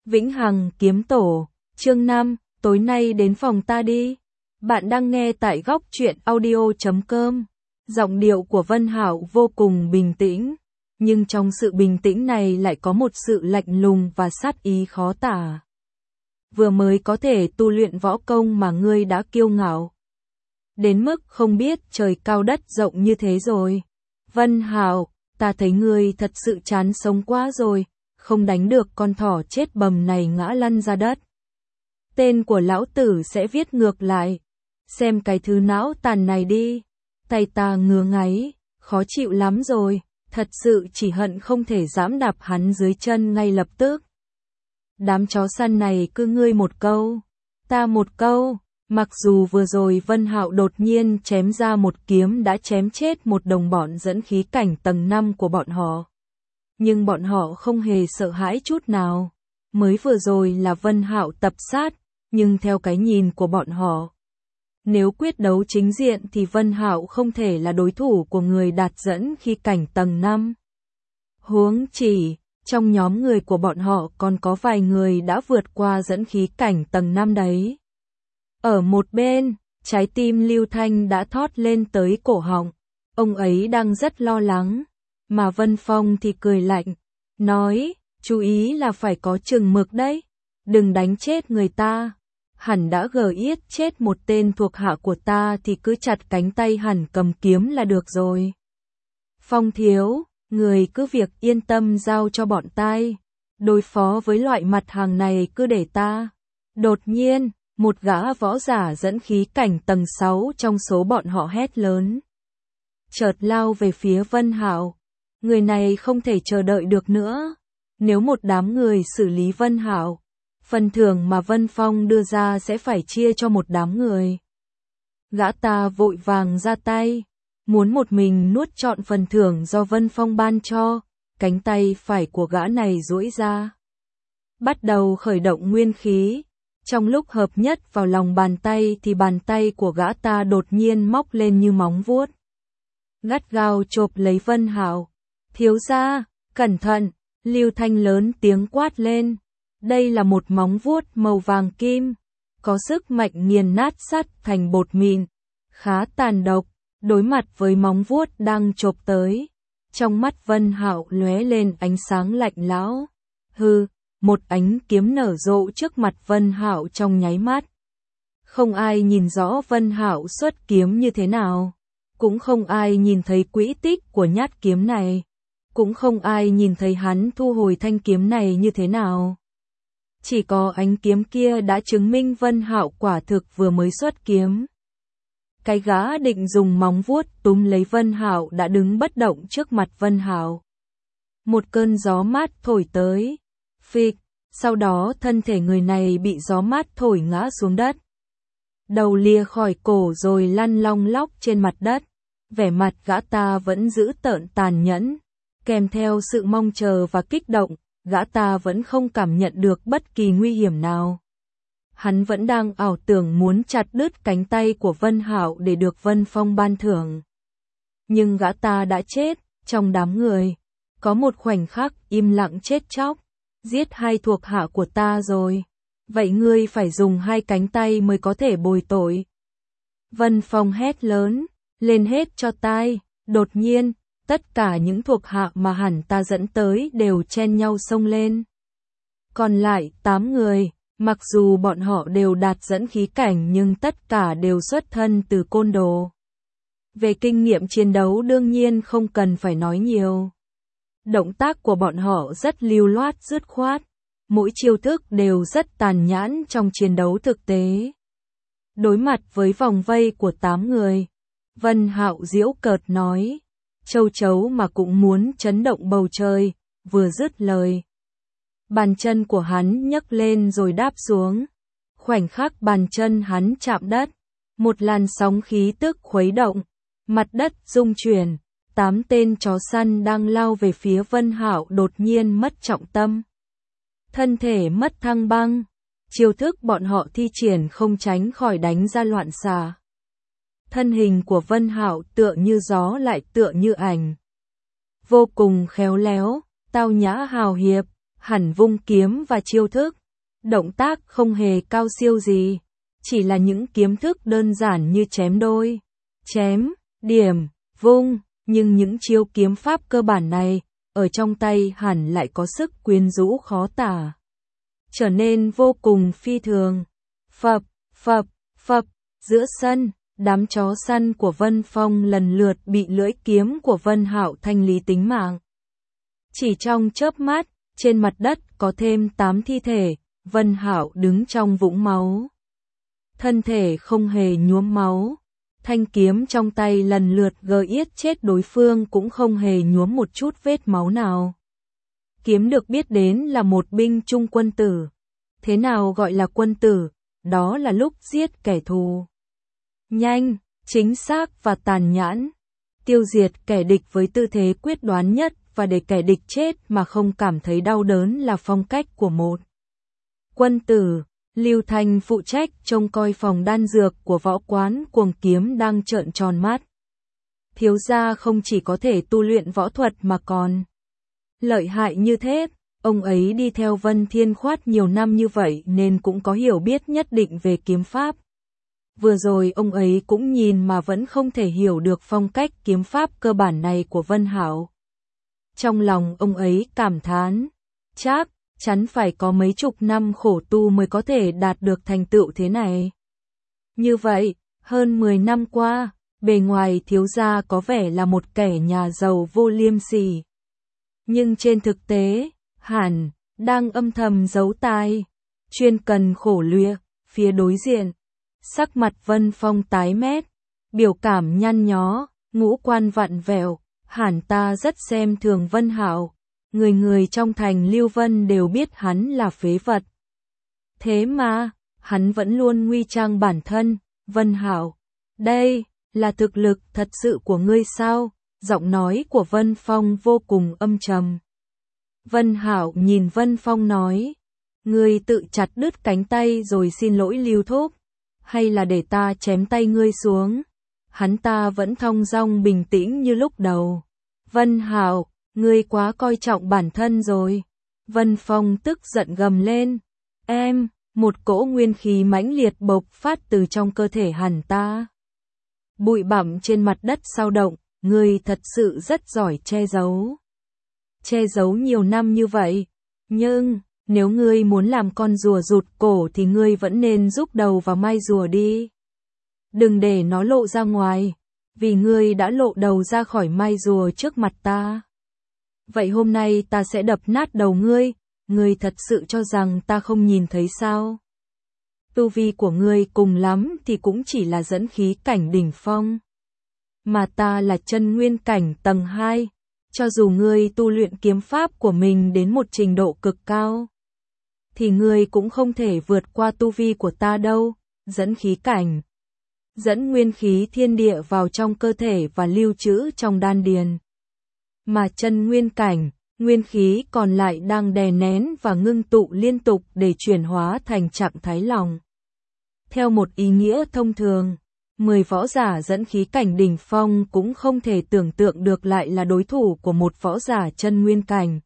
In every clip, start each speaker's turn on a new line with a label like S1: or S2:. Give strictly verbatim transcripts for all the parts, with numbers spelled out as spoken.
S1: Vĩnh Hằng Kiếm Tổ, chương năm, tối nay đến phòng ta đi. Bạn đang nghe tại góc truyện audio chấm com. Giọng điệu của Vân Hạo vô cùng bình tĩnh, nhưng trong sự bình tĩnh này lại có một sự lạnh lùng và sát ý khó tả. Vừa mới có thể tu luyện võ công mà ngươi đã kiêu ngạo đến mức không biết trời cao đất rộng như thế rồi. Vân Hạo, ta thấy ngươi thật sự chán sống quá rồi, không đánh được con thỏ chết bầm này ngã lăn ra đất. Tên của lão tử sẽ viết ngược lại. Xem cái thứ não tàn này đi. Tay ta ngứa ngáy, khó chịu lắm rồi, thật sự chỉ hận không thể giẫm đạp hắn dưới chân ngay lập tức. Đám chó săn này cứ ngươi một câu, ta một câu. Mặc dù vừa rồi Vân Hạo đột nhiên chém ra một kiếm đã chém chết một đồng bọn dẫn khí cảnh tầng năm của bọn họ, nhưng bọn họ không hề sợ hãi chút nào. Mới vừa rồi là Vân Hạo tập sát, nhưng theo cái nhìn của bọn họ, nếu quyết đấu chính diện thì Vân Hạo không thể là đối thủ của người đạt dẫn khí cảnh tầng năm. Huống chỉ, trong nhóm người của bọn họ còn có vài người đã vượt qua dẫn khí cảnh tầng năm đấy. Ở một bên, trái tim Lưu Thanh đã thót lên tới cổ họng. Ông ấy đang rất lo lắng, mà Vân Phong thì cười lạnh, nói, chú ý là phải có chừng mực đấy, đừng đánh chết người ta. Hẳn đã gờ yết chết một tên thuộc hạ của ta thì cứ chặt cánh tay hẳn cầm kiếm là được rồi. Phong thiếu, người cứ việc yên tâm giao cho bọn tai, đối phó với loại mặt hàng này cứ để ta. Đột nhiên, một gã võ giả dẫn khí cảnh tầng sáu trong số bọn họ hét lớn, chợt lao về phía Vân Hạo. Người này không thể chờ đợi được nữa. Nếu một đám người xử lý Vân Hạo, phần thưởng mà Vân Phong đưa ra sẽ phải chia cho một đám người. Gã ta vội vàng ra tay, muốn một mình nuốt trọn phần thưởng do Vân Phong ban cho. Cánh tay phải của gã này duỗi ra, bắt đầu khởi động nguyên khí. Trong lúc hợp nhất vào lòng bàn tay thì bàn tay của gã ta đột nhiên móc lên như móng vuốt, gắt gao chộp lấy Vân Hạo. Thiếu gia, cẩn thận! Lưu Thanh lớn tiếng quát lên. Đây là một móng vuốt màu vàng kim, có sức mạnh nghiền nát sắt thành bột mịn, khá tàn độc. Đối mặt với móng vuốt đang chộp tới, trong mắt Vân Hạo lóe lên ánh sáng lạnh lẽo. Hừ, một ánh kiếm nở rộ trước mặt Vân Hạo trong nháy mắt. Không ai nhìn rõ Vân Hạo xuất kiếm như thế nào, cũng không ai nhìn thấy quỹ tích của nhát kiếm này, cũng không ai nhìn thấy hắn thu hồi thanh kiếm này như thế nào. Chỉ có ánh kiếm kia đã chứng minh Vân Hạo quả thực vừa mới xuất kiếm. Cái gã định dùng móng vuốt túm lấy Vân Hạo đã đứng bất động trước mặt Vân Hạo. Một cơn gió mát thổi tới, phịch, sau đó thân thể người này bị gió mát thổi ngã xuống đất. Đầu lìa khỏi cổ rồi lăn long lóc trên mặt đất. Vẻ mặt gã ta vẫn giữ tợn tàn nhẫn, kèm theo sự mong chờ và kích động, gã ta vẫn không cảm nhận được bất kỳ nguy hiểm nào. Hắn vẫn đang ảo tưởng muốn chặt đứt cánh tay của Vân Hạo để được Vân Phong ban thưởng. Nhưng gã ta đã chết. Trong đám người, có một khoảnh khắc im lặng chết chóc. Giết hai thuộc hạ của ta rồi, vậy ngươi phải dùng hai cánh tay mới có thể bồi tội. Vân Phong hét lớn, lên hết cho tai. Đột nhiên, tất cả những thuộc hạ mà hẳn ta dẫn tới đều chen nhau xông lên. Còn lại tám người, mặc dù bọn họ đều đạt dẫn khí cảnh nhưng tất cả đều xuất thân từ côn đồ. Về kinh nghiệm chiến đấu đương nhiên không cần phải nói nhiều. Động tác của bọn họ rất lưu loát dứt khoát, mỗi chiêu thức đều rất tàn nhẫn trong chiến đấu thực tế. Đối mặt với vòng vây của tám người, Vân Hạo giễu cợt nói, châu chấu mà cũng muốn chấn động bầu trời. Vừa dứt lời, bàn chân của hắn nhấc lên rồi đáp xuống. Khoảnh khắc bàn chân hắn chạm đất, một làn sóng khí tức khuấy động, mặt đất rung chuyển. Tám tên chó săn đang lao về phía Vân Hạo đột nhiên mất trọng tâm, thân thể mất thăng băng. Chiêu thức bọn họ thi triển không tránh khỏi đánh ra loạn xạ. Thân hình của Vân Hạo tựa như gió lại tựa như ảnh, vô cùng khéo léo, tao nhã hào hiệp, hẳn vung kiếm và chiêu thức, Động tác không hề cao siêu gì, chỉ là những kiếm thức đơn giản như chém đôi, chém, điểm, vung, nhưng những chiêu kiếm pháp cơ bản này, ở trong tay hẳn lại có sức quyến rũ khó tả, trở nên vô cùng phi thường. Phập, phập, phập, giữa sân, đám chó săn của Vân Phong lần lượt bị lưỡi kiếm của Vân Hạo thanh lý tính mạng. Chỉ trong chớp mắt, trên mặt đất có thêm tám thi thể, Vân Hạo đứng trong vũng máu. Thân thể không hề nhuốm máu, thanh kiếm trong tay lần lượt gờ yết chết đối phương cũng không hề nhuốm một chút vết máu nào. Kiếm được biết đến là một binh chung quân tử. Thế nào gọi là quân tử? Đó là lúc giết kẻ thù. Nhanh, chính xác và tàn nhẫn. Tiêu diệt kẻ địch với tư thế quyết đoán nhất và để kẻ địch chết mà không cảm thấy đau đớn là phong cách của một quân tử. Lưu Thanh phụ trách trông coi phòng đan dược của võ quán Cuồng Kiếm đang trợn tròn mắt. Thiếu gia không chỉ có thể tu luyện võ thuật mà còn lợi hại như thế. Ông ấy đi theo Vân Thiên Khoát nhiều năm như vậy nên cũng có hiểu biết nhất định về kiếm pháp. Vừa rồi ông ấy cũng nhìn mà vẫn không thể hiểu được phong cách kiếm pháp cơ bản này của Vân Hạo. Trong lòng ông ấy cảm thán, chắc chắn phải có mấy chục năm khổ tu mới có thể đạt được thành tựu thế này. Như vậy, hơn mười năm qua, bề ngoài thiếu gia có vẻ là một kẻ nhà giàu vô liêm sỉ. Nhưng trên thực tế, hẳn đang âm thầm giấu tài, chuyên cần khổ luyện. Phía đối diện, sắc mặt Vân Phong tái mét, biểu cảm nhăn nhó, ngũ quan vặn vẹo, hẳn ta rất xem thường Vân Hạo. Người người trong thành Lưu Vân đều biết hắn là phế vật. Thế mà, hắn vẫn luôn nguy trang bản thân. Vân Hạo, đây là thực lực thật sự của ngươi sao? Giọng nói của Vân Phong vô cùng âm trầm. Vân Hạo nhìn Vân Phong nói, ngươi tự chặt đứt cánh tay rồi xin lỗi Lưu Thúc, hay là để ta chém tay ngươi xuống? Hắn ta vẫn thong dong bình tĩnh như lúc đầu. Vân Hạo, ngươi quá coi trọng bản thân rồi. Vân Phong tức giận gầm lên. Em, một cỗ nguyên khí mãnh liệt bộc phát từ trong cơ thể hắn ta. Bụi bặm trên mặt đất sao động, ngươi thật sự rất giỏi che giấu. Che giấu nhiều năm như vậy, nhưng nếu ngươi muốn làm con rùa rụt cổ thì ngươi vẫn nên rúc đầu vào mai rùa đi. Đừng để nó lộ ra ngoài, vì ngươi đã lộ đầu ra khỏi mai rùa trước mặt ta. Vậy hôm nay ta sẽ đập nát đầu ngươi, ngươi thật sự cho rằng ta không nhìn thấy sao? Tu vi của ngươi cùng lắm thì cũng chỉ là dẫn khí cảnh đỉnh phong. Mà ta là chân nguyên cảnh tầng hai, cho dù ngươi tu luyện kiếm pháp của mình đến một trình độ cực cao, thì ngươi cũng không thể vượt qua tu vi của ta đâu. Dẫn khí cảnh, dẫn nguyên khí thiên địa vào trong cơ thể và lưu trữ trong đan điền. Mà chân nguyên cảnh, nguyên khí còn lại đang đè nén và ngưng tụ liên tục để chuyển hóa thành trạng thái lòng. Theo một ý nghĩa thông thường, mười võ giả dẫn khí cảnh đỉnh phong cũng không thể tưởng tượng được lại là đối thủ của một võ giả chân nguyên cảnh.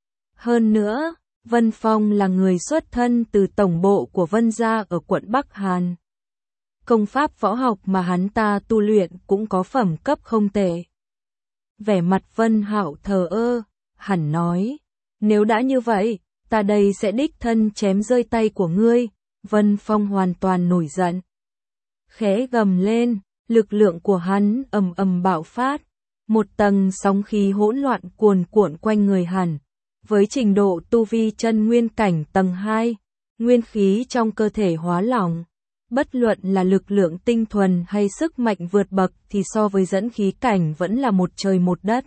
S1: Hơn nữa, Vân Phong là người xuất thân từ tổng bộ của Vân gia ở quận Bắc Hàn. Công pháp võ học mà hắn ta tu luyện cũng có phẩm cấp không tệ. Vẻ mặt Vân Hạo thờ ơ, hẳn nói, nếu đã như vậy, ta đây sẽ đích thân chém rơi tay của ngươi. Vân Phong hoàn toàn nổi giận. Khẽ gầm lên, lực lượng của hắn ầm ầm bạo phát, một tầng sóng khí hỗn loạn cuồn cuộn quanh người hắn. Với trình độ tu vi chân nguyên cảnh tầng hai, nguyên khí trong cơ thể hóa lỏng, bất luận là lực lượng tinh thuần hay sức mạnh vượt bậc thì so với dẫn khí cảnh vẫn là một trời một đất.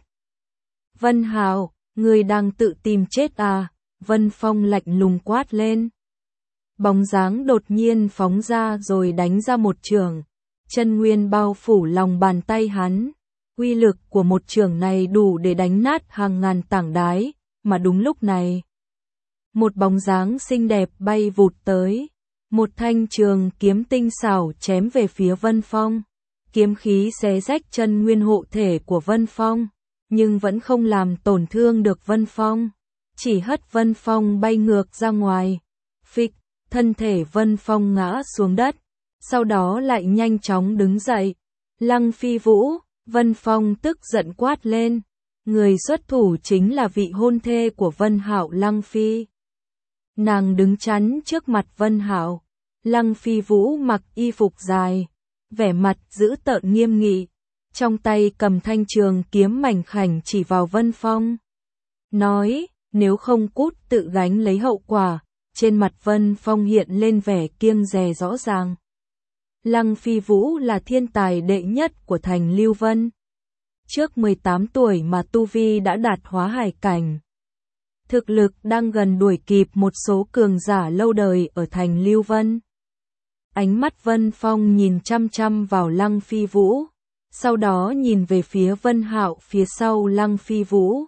S1: Vân Hạo, ngươi đang tự tìm chết à? Vân Phong lạnh lùng quát lên. Bóng dáng đột nhiên phóng ra rồi đánh ra một chưởng, chân nguyên bao phủ lòng bàn tay hắn. Uy lực của một chưởng này đủ để đánh nát hàng ngàn tảng đá, mà đúng lúc này, một bóng dáng xinh đẹp bay vụt tới, một thanh trường kiếm tinh xảo chém về phía Vân Phong. Kiếm khí xé rách chân nguyên hộ thể của Vân Phong, nhưng vẫn không làm tổn thương được Vân Phong, chỉ hất Vân Phong bay ngược ra ngoài. phịch, thân thể Vân Phong ngã xuống đất, sau đó lại nhanh chóng đứng dậy. Lăng Phi Vũ, Vân Phong tức giận quát lên. Người xuất thủ chính là vị hôn thê của Vân Hạo, Lăng Phi. Nàng đứng chắn trước mặt Vân Hạo. Lăng Phi Vũ mặc y phục dài, vẻ mặt dữ tợn nghiêm nghị, trong tay cầm thanh trường kiếm mảnh khảnh chỉ vào Vân Phong. Nói, nếu không cút tự gánh lấy hậu quả. Trên mặt Vân Phong hiện lên vẻ kiêng dè rõ ràng. Lăng Phi Vũ là thiên tài đệ nhất của thành Lưu Vân. Trước mười tám tuổi mà tu vi đã đạt hóa hải cảnh. Thực lực đang gần đuổi kịp một số cường giả lâu đời ở thành Lưu Vân. Ánh mắt Vân Phong nhìn chăm chăm vào Lăng Phi Vũ, sau đó nhìn về phía Vân Hạo phía sau Lăng Phi Vũ.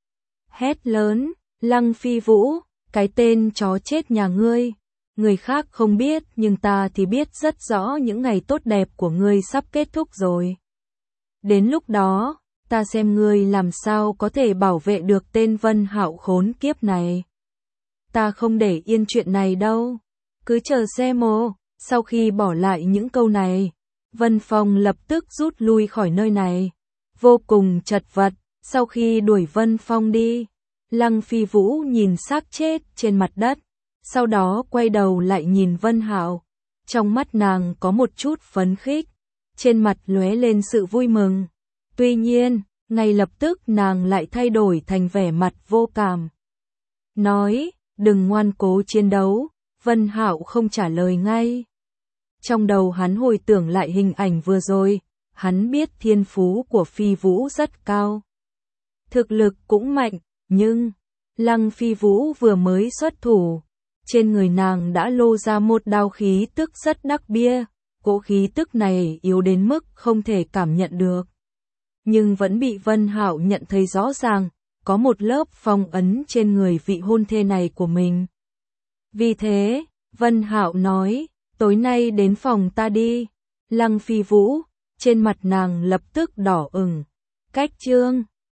S1: Hét lớn, Lăng Phi Vũ, cái tên chó chết nhà ngươi. Người khác không biết nhưng ta thì biết rất rõ những ngày tốt đẹp của ngươi sắp kết thúc rồi. Đến lúc đó, ta xem ngươi làm sao có thể bảo vệ được tên Vân Hạo khốn kiếp này. Ta không để yên chuyện này đâu. Cứ chờ xem ô. Sau khi bỏ lại những câu này, Vân Phong lập tức rút lui khỏi nơi này. Vô cùng chật vật, sau khi đuổi Vân Phong đi, Lăng Phi Vũ nhìn xác chết trên mặt đất, sau đó quay đầu lại nhìn Vân Hạo. Trong mắt nàng có một chút phấn khích, trên mặt lóe lên sự vui mừng. Tuy nhiên, ngay lập tức nàng lại thay đổi thành vẻ mặt vô cảm. Nói, đừng ngoan cố chiến đấu. Vân Hạo không trả lời ngay. Trong đầu hắn hồi tưởng lại hình ảnh vừa rồi, hắn biết thiên phú của Phi Vũ rất cao. Thực lực cũng mạnh, nhưng Lăng Phi Vũ vừa mới xuất thủ, trên người nàng đã lô ra một đao khí tức rất đắc bia, cỗ khí tức này yếu đến mức không thể cảm nhận được. Nhưng vẫn bị Vân Hạo nhận thấy rõ ràng, có một lớp phong ấn trên người vị hôn thê này của mình. Vì thế, Vân Hạo nói, tối nay đến phòng ta đi. Lăng Phi Vũ, trên mặt nàng lập tức đỏ ửng. Cách chương